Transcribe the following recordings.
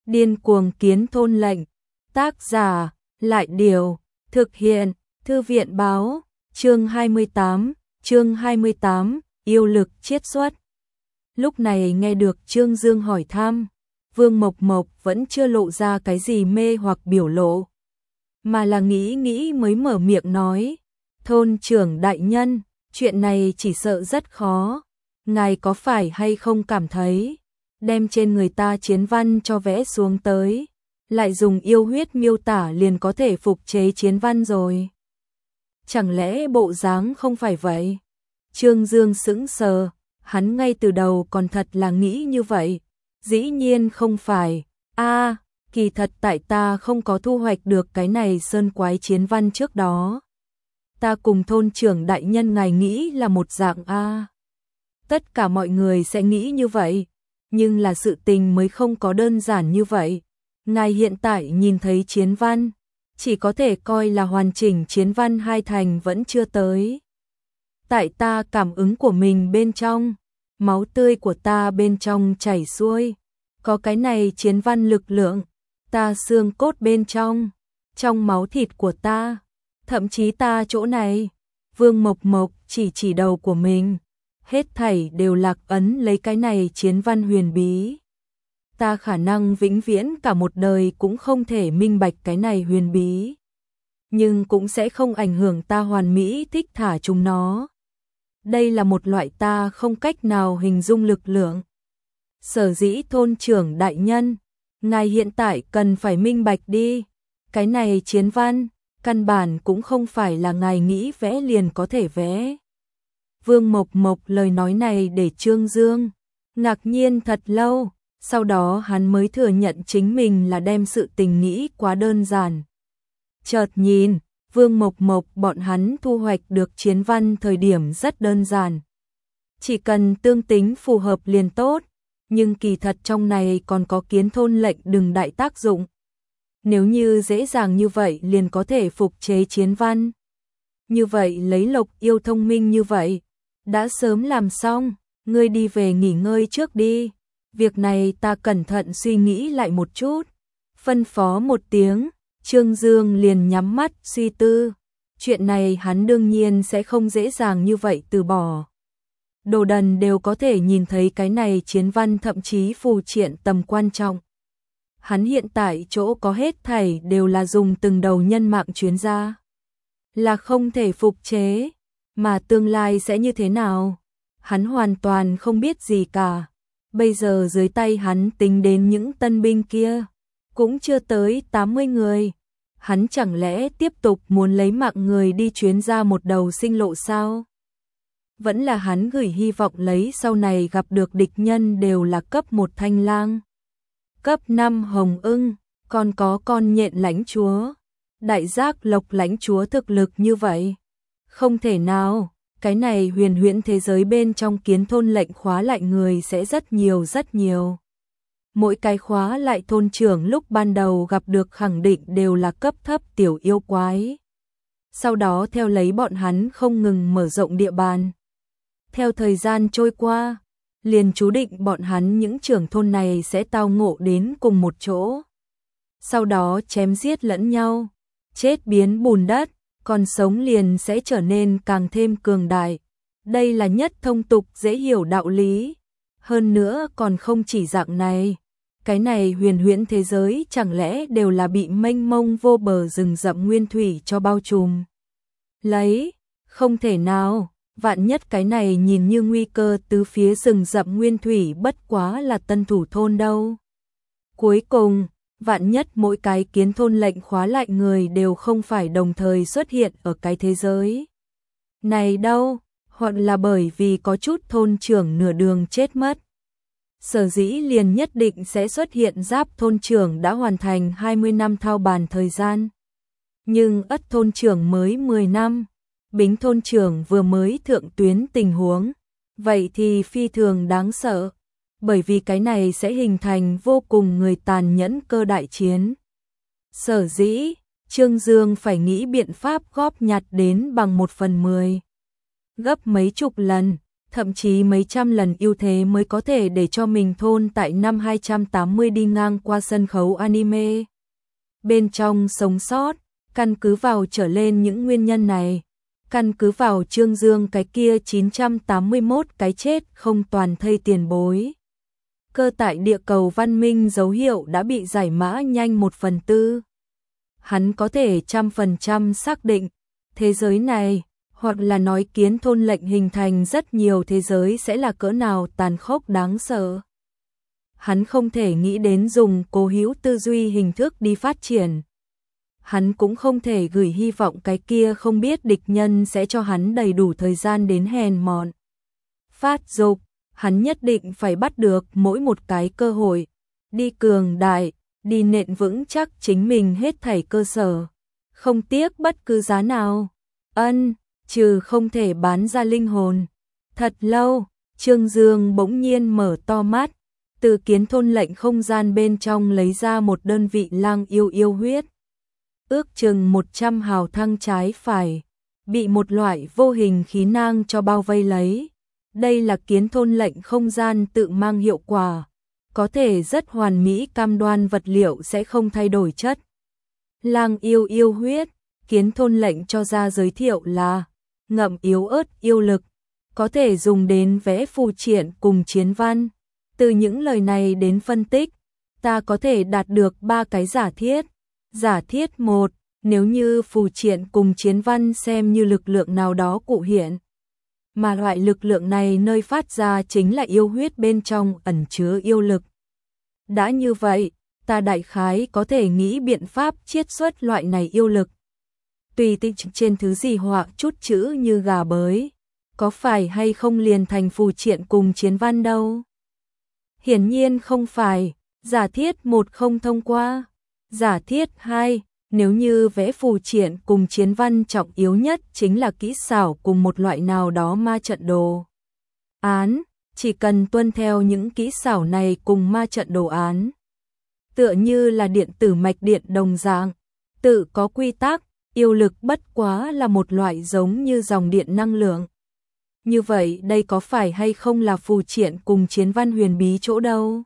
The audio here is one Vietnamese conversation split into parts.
Điên cuồng kiến thôn lệnh. Tác giả, Lại Điều, thực hiện, Thư viện báo, chương 28, yêu lực chiết xuất. Lúc này nghe được Trương Dương hỏi thăm, Vương Mộc Mộc vẫn chưa lộ ra cái gì mê hoặc biểu lộ, mà là nghĩ mới mở miệng nói, thôn trưởng đại nhân, chuyện này chỉ sợ rất khó, ngài có phải hay không cảm thấy, đem trên người ta chiến văn cho vẽ xuống tới, lại dùng yêu huyết miêu tả liền có thể phục chế chiến văn rồi. Chẳng lẽ bộ dáng không phải vậy? Trương Dương sững sờ, hắn ngay từ đầu còn thật là nghĩ như vậy, dĩ nhiên không phải, kỳ thật tại ta không có thu hoạch được cái này sơn quái chiến văn trước đó. Ta cùng thôn trưởng đại nhân ngài nghĩ là một dạng tất cả mọi người sẽ nghĩ như vậy, nhưng là sự tình mới không có đơn giản như vậy. Ngài hiện tại nhìn thấy chiến văn, chỉ có thể coi là hoàn chỉnh chiến văn hai thành vẫn chưa tới. Tại ta cảm ứng của mình bên trong, máu tươi của ta bên trong chảy xuôi, có cái này chiến văn lực lượng, ta xương cốt bên trong máu thịt của ta, thậm chí ta chỗ này, Vương Mộc Mộc chỉ đầu của mình, hết thảy đều lạc ấn lấy cái này chiến văn huyền bí. Ta khả năng vĩnh viễn cả một đời cũng không thể minh bạch cái này huyền bí, nhưng cũng sẽ không ảnh hưởng ta hoàn mỹ thích thả chúng nó. Đây là một loại ta không cách nào hình dung lực lượng. Sở dĩ thôn trưởng đại nhân, ngài hiện tại cần phải minh bạch đi, cái này chiến văn, căn bản cũng không phải là ngài nghĩ vẽ liền có thể vẽ. Vương Mộc Mộc lời nói này để Trương Dương ngạc nhiên thật lâu, sau đó hắn mới thừa nhận chính mình là đem sự tình nghĩ quá đơn giản. Chợt nhìn, Vương Mộc Mộc bọn hắn thu hoạch được chiến văn thời điểm rất đơn giản. Chỉ cần tương tính phù hợp liền tốt, nhưng kỳ thật trong này còn có kiến thôn lệnh đừng đại tác dụng. Nếu như dễ dàng như vậy liền có thể phục chế chiến văn. Như vậy lấy Lộc Yêu thông minh như vậy, đã sớm làm xong, ngươi đi về nghỉ ngơi trước đi. Việc này ta cẩn thận suy nghĩ lại một chút. Phân phó một tiếng, Trương Dương liền nhắm mắt suy tư. Chuyện này hắn đương nhiên sẽ không dễ dàng như vậy từ bỏ. Đồ đần đều có thể nhìn thấy cái này chiến văn thậm chí phù triện tầm quan trọng. Hắn hiện tại chỗ có hết thảy đều là dùng từng đầu nhân mạng chuyến ra. Là không thể phục chế, mà tương lai sẽ như thế nào? Hắn hoàn toàn không biết gì cả. Bây giờ dưới tay hắn tính đến những tân binh kia, cũng chưa tới 80 người. Hắn chẳng lẽ tiếp tục muốn lấy mạng người đi chuyến ra một đầu sinh lộ sao? Vẫn là hắn gửi hy vọng lấy sau này gặp được địch nhân đều là cấp 1 thanh lang, cấp 5 hồng ưng, còn có con nhện lãnh chúa, đại giác lộc lãnh chúa thực lực như vậy. Không thể nào, cái này huyền huyễn thế giới bên trong kiến thôn lệnh khóa lại người sẽ rất nhiều. Mỗi cái khóa lại thôn trưởng lúc ban đầu gặp được khẳng định đều là cấp thấp tiểu yêu quái. Sau đó theo lấy bọn hắn không ngừng mở rộng địa bàn. Theo thời gian trôi qua, liền chú định bọn hắn những trưởng thôn này sẽ tao ngộ đến cùng một chỗ. Sau đó chém giết lẫn nhau, chết biến bùn đất, còn sống liền sẽ trở nên càng thêm cường đại. Đây là nhất thông tục dễ hiểu đạo lý. Hơn nữa còn không chỉ dạng này. Cái này huyền huyễn thế giới chẳng lẽ đều là bị mênh mông vô bờ rừng rậm nguyên thủy cho bao trùm. Lấy, không thể nào, vạn nhất cái này nhìn như nguy cơ tứ phía rừng rậm nguyên thủy bất quá là tân thủ thôn đâu. Cuối cùng, vạn nhất mỗi cái kiến thôn lệnh khóa lại người đều không phải đồng thời xuất hiện ở cái thế giới này đâu, hoặc là bởi vì có chút thôn trưởng nửa đường chết mất. Sở dĩ liền nhất định sẽ xuất hiện giáp thôn trưởng đã hoàn thành 20 năm thao bàn thời gian. Nhưng ất thôn trưởng mới 10 năm, bính thôn trưởng vừa mới thượng tuyến tình huống, vậy thì phi thường đáng sợ, bởi vì cái này sẽ hình thành vô cùng người tàn nhẫn cơ đại chiến. Sở dĩ, Trương Dương phải nghĩ biện pháp góp nhặt đến bằng 1/10. Gấp mấy chục lần, thậm chí mấy trăm lần ưu thế mới có thể để cho mình thôn tại năm 280 đi ngang qua sân khấu anime. Bên trong sống sót, căn cứ vào trở lên những nguyên nhân này, căn cứ vào Trương Dương cái kia 981 cái chết không toàn thây tiền bối. Cơ tại địa cầu văn minh dấu hiệu đã bị giải mã nhanh 1/4. Hắn có thể 100% xác định, thế giới này, hoặc là nói kiến thôn lệnh hình thành rất nhiều thế giới sẽ là cỡ nào tàn khốc đáng sợ. Hắn không thể nghĩ đến dùng cố hữu tư duy hình thức đi phát triển. Hắn cũng không thể gửi hy vọng cái kia không biết địch nhân sẽ cho hắn đầy đủ thời gian đến hèn mọn. Phát dục, hắn nhất định phải bắt được mỗi một cái cơ hội, đi cường đại, đi nện vững chắc chính mình hết thảy cơ sở, không tiếc bất cứ giá nào. Trừ không thể bán ra linh hồn. Thật lâu, Trương Dương bỗng nhiên mở to mắt, từ kiến thôn lệnh không gian bên trong lấy ra một đơn vị lang yêu huyết. Ước chừng 100 hào thăng trái phải, bị một loại vô hình khí nang cho bao vây lấy. Đây là kiến thôn lệnh không gian tự mang hiệu quả, có thể rất hoàn mỹ cam đoan vật liệu sẽ không thay đổi chất. Lang yêu huyết, kiến thôn lệnh cho ra giới thiệu là ngậm yếu ớt yêu lực, có thể dùng đến vẽ phù triện cùng chiến văn. Từ những lời này đến phân tích, ta có thể đạt được 3 cái giả thiết. Giả thiết 1, nếu như phù triện cùng chiến văn xem như lực lượng nào đó cụ hiện, mà loại lực lượng này nơi phát ra chính là yêu huyết bên trong ẩn chứa yêu lực. Đã như vậy, ta đại khái có thể nghĩ biện pháp chiết xuất loại này yêu lực. Tùy tinh trên thứ gì họa chút chữ như gà bới, có phải hay không liền thành phù triện cùng chiến văn đâu? Hiển nhiên không phải, giả thiết 1 không thông qua. Giả thiết 2, nếu như vẽ phù triện cùng chiến văn trọng yếu nhất chính là kỹ xảo cùng một loại nào đó ma trận đồ án, chỉ cần tuân theo những kỹ xảo này cùng ma trận đồ án, tựa như là điện tử mạch điện đồng dạng, tự có quy tắc, yêu lực bất quá là một loại giống như dòng điện năng lượng. Như vậy đây có phải hay không là phù triện cùng chiến văn huyền bí chỗ đâu?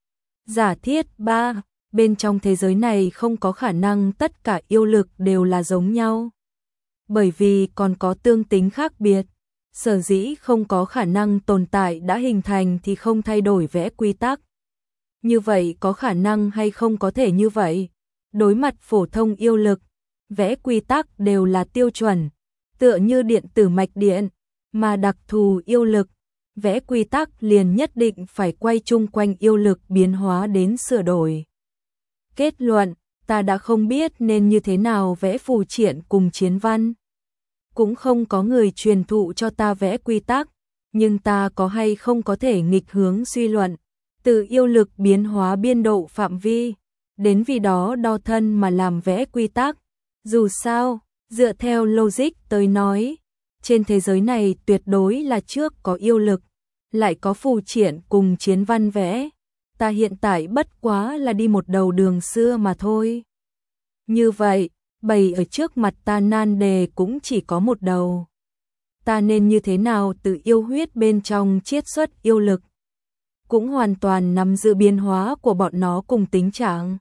Giả thiết 3, bên trong thế giới này không có khả năng tất cả yêu lực đều là giống nhau. Bởi vì còn có tương tính khác biệt, sở dĩ không có khả năng tồn tại đã hình thành thì không thay đổi vẽ quy tắc. Như vậy có khả năng hay không có thể như vậy? Đối mặt phổ thông yêu lực, vẽ quy tắc đều là tiêu chuẩn, tựa như điện tử mạch điện, mà đặc thù yêu lực, vẽ quy tắc liền nhất định phải quay chung quanh yêu lực biến hóa đến sửa đổi. Kết luận, ta đã không biết nên như thế nào vẽ phù triện cùng chiến văn. Cũng không có người truyền thụ cho ta vẽ quy tắc, nhưng ta có hay không có thể nghịch hướng suy luận, từ yêu lực biến hóa biên độ phạm vi, đến vì đó đo thân mà làm vẽ quy tắc. Dù sao, dựa theo logic tới nói, trên thế giới này tuyệt đối là trước có yêu lực, lại có phù triện cùng chiến văn vẽ. Ta hiện tại bất quá là đi một đầu đường xưa mà thôi. Như vậy, bày ở trước mặt ta nan đề cũng chỉ có một đầu. Ta nên như thế nào từ yêu huyết bên trong chiết xuất yêu lực? Cũng hoàn toàn nằm giữ biến hóa của bọn nó cùng tính trạng.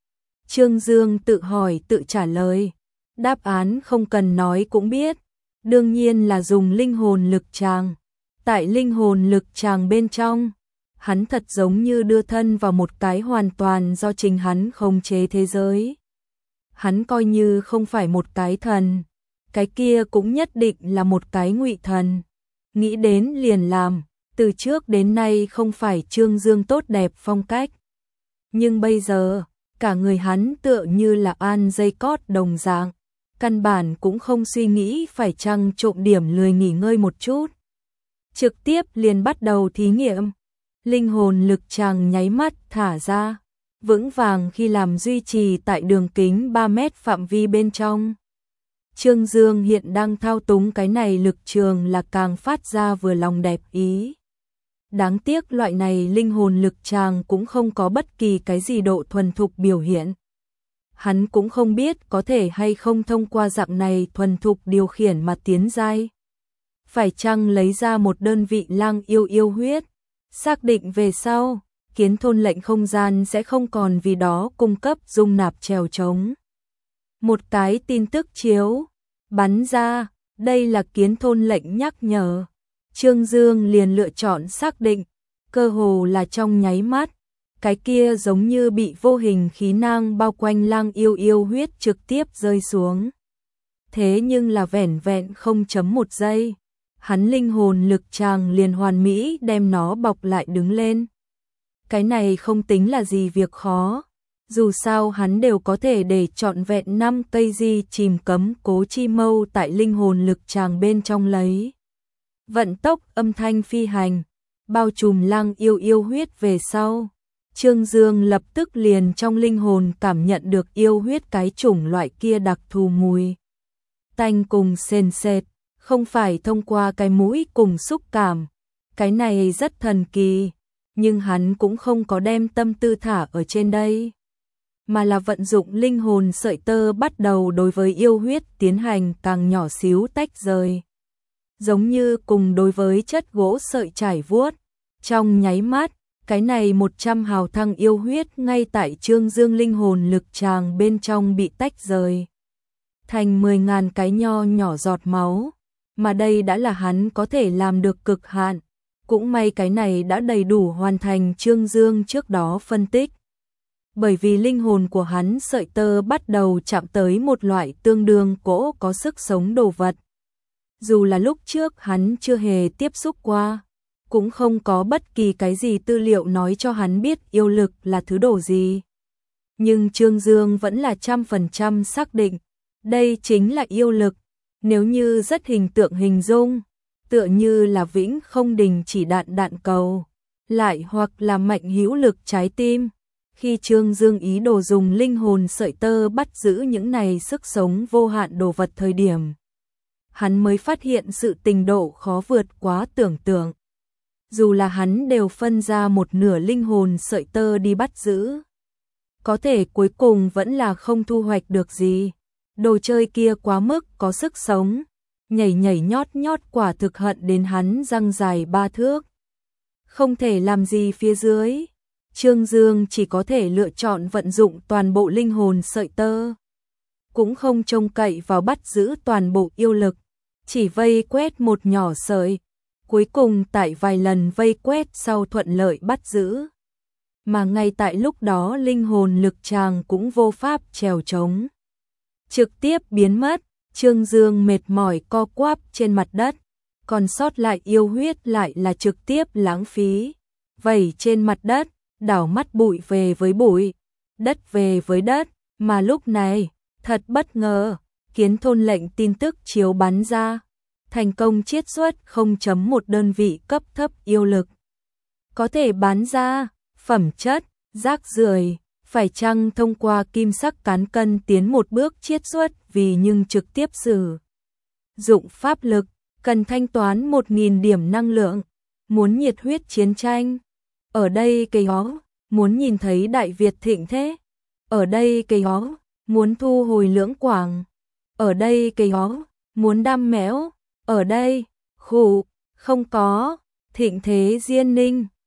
Trương Dương tự hỏi tự trả lời. Đáp án không cần nói cũng biết. Đương nhiên là dùng linh hồn lực tràng. Tại linh hồn lực tràng bên trong, hắn thật giống như đưa thân vào một cái hoàn toàn do chính hắn khống chế thế giới. Hắn coi như không phải một cái thần, cái kia cũng nhất định là một cái ngụy thần. Nghĩ đến liền làm, từ trước đến nay không phải Trương Dương tốt đẹp phong cách. Nhưng bây giờ, cả người hắn tựa như là an dây cót đồng dạng, căn bản cũng không suy nghĩ phải chăng trộm điểm lười nghỉ ngơi một chút. Trực tiếp liền bắt đầu thí nghiệm. Linh hồn lực chàng nháy mắt thả ra, vững vàng khi làm duy trì tại đường kính 3 mét phạm vi bên trong. Trương Dương hiện đang thao túng cái này lực trường là càng phát ra vừa lòng đẹp ý. Đáng tiếc loại này linh hồn lực chàng cũng không có bất kỳ cái gì độ thuần thục biểu hiện. Hắn cũng không biết có thể hay không thông qua dạng này thuần thục điều khiển mà tiến giai. phải chăng lấy ra một đơn vị lang yêu huyết, xác định về sau, Kiến Thôn lệnh không gian sẽ không còn vì đó cung cấp dung nạp trèo trống. Một cái tin tức chiếu bắn ra, đây là Kiến Thôn lệnh nhắc nhở. Trương Dương liền lựa chọn xác định, cơ hồ là trong nháy mắt, cái kia giống như bị vô hình khí nang bao quanh lang yêu huyết trực tiếp rơi xuống. Thế nhưng là vẻn vẹn 0.1 giây, hắn linh hồn lực tràng liền hoàn mỹ đem nó bọc lại đứng lên. Cái này không tính là gì việc khó, dù sao hắn đều có thể để trọn vẹn 5 cây di chìm cấm cố chi mâu tại linh hồn lực tràng bên trong lấy. Vận tốc âm thanh phi hành, bao trùm lang yêu huyết về sau. Trương Dương lập tức liền trong linh hồn cảm nhận được yêu huyết cái chủng loại kia đặc thù mùi tanh cùng sền sệt, không phải thông qua cái mũi cùng xúc cảm. Cái này rất thần kỳ, nhưng hắn cũng không có đem tâm tư thả ở trên đây, mà là vận dụng linh hồn sợi tơ bắt đầu đối với yêu huyết tiến hành càng nhỏ xíu tách rời. Giống như cùng đối với chất gỗ sợi trải vuốt, trong nháy mắt, cái này 100 hào thăng yêu huyết ngay tại Trương Dương linh hồn lực tràng bên trong bị tách rời thành 10.000 cái nho nhỏ giọt máu, mà đây đã là hắn có thể làm được cực hạn. Cũng may cái này đã đầy đủ hoàn thành Trương Dương trước đó phân tích. Bởi vì linh hồn của hắn sợi tơ bắt đầu chạm tới một loại tương đương cỗ có sức sống đồ vật. Dù là lúc trước hắn chưa hề tiếp xúc qua, cũng không có bất kỳ cái gì tư liệu nói cho hắn biết yêu lực là thứ đồ gì. Nhưng Trương Dương vẫn là 100% xác định, đây chính là yêu lực. Nếu như rất hình tượng hình dung, tựa như là vĩnh không đình chỉ đạn cầu, lại hoặc là mạnh hữu lực trái tim. Khi Trương Dương ý đồ dùng linh hồn sợi tơ bắt giữ những này sức sống vô hạn đồ vật thời điểm, hắn mới phát hiện sự tình độ khó vượt quá tưởng tượng. Dù là hắn đều phân ra một nửa linh hồn sợi tơ đi bắt giữ, có thể cuối cùng vẫn là không thu hoạch được gì. Đồ chơi kia quá mức có sức sống, nhảy nhót quả thực hận đến hắn răng dài 3 thước. Không thể làm gì phía dưới, Trương Dương chỉ có thể lựa chọn vận dụng toàn bộ linh hồn sợi tơ. Cũng không trông cậy vào bắt giữ toàn bộ yêu lực, chỉ vây quét một nhỏ sợi, cuối cùng tại vài lần vây quét sau thuận lợi bắt giữ. Mà ngay tại lúc đó linh hồn lực tràng cũng vô pháp trèo trống, trực tiếp biến mất. Trương Dương mệt mỏi co quắp trên mặt đất, còn sót lại yêu huyết lại là trực tiếp lãng phí, vẩy trên mặt đất, đảo mắt bụi về với bụi, đất về với đất. Mà lúc này, thật bất ngờ, Kiến Thôn lệnh tin tức chiếu bắn ra, thành công chiết xuất 0.1 đơn vị cấp thấp yêu lực. Có thể bán ra, phẩm chất, rác rưởi, phải chăng thông qua kim sắc cán cân tiến một bước chiết xuất vì nhưng trực tiếp sử dụng pháp lực, cần thanh toán 1.000 điểm năng lượng, muốn nhiệt huyết chiến tranh. Ở đây cây ó, muốn nhìn thấy Đại Việt thịnh thế. Ở đây cây ó, muốn thu hồi Lưỡng Quảng. Ở đây cây ó, muốn đam méo. Ở đây, khủ, không có, thịnh thế Diên Ninh.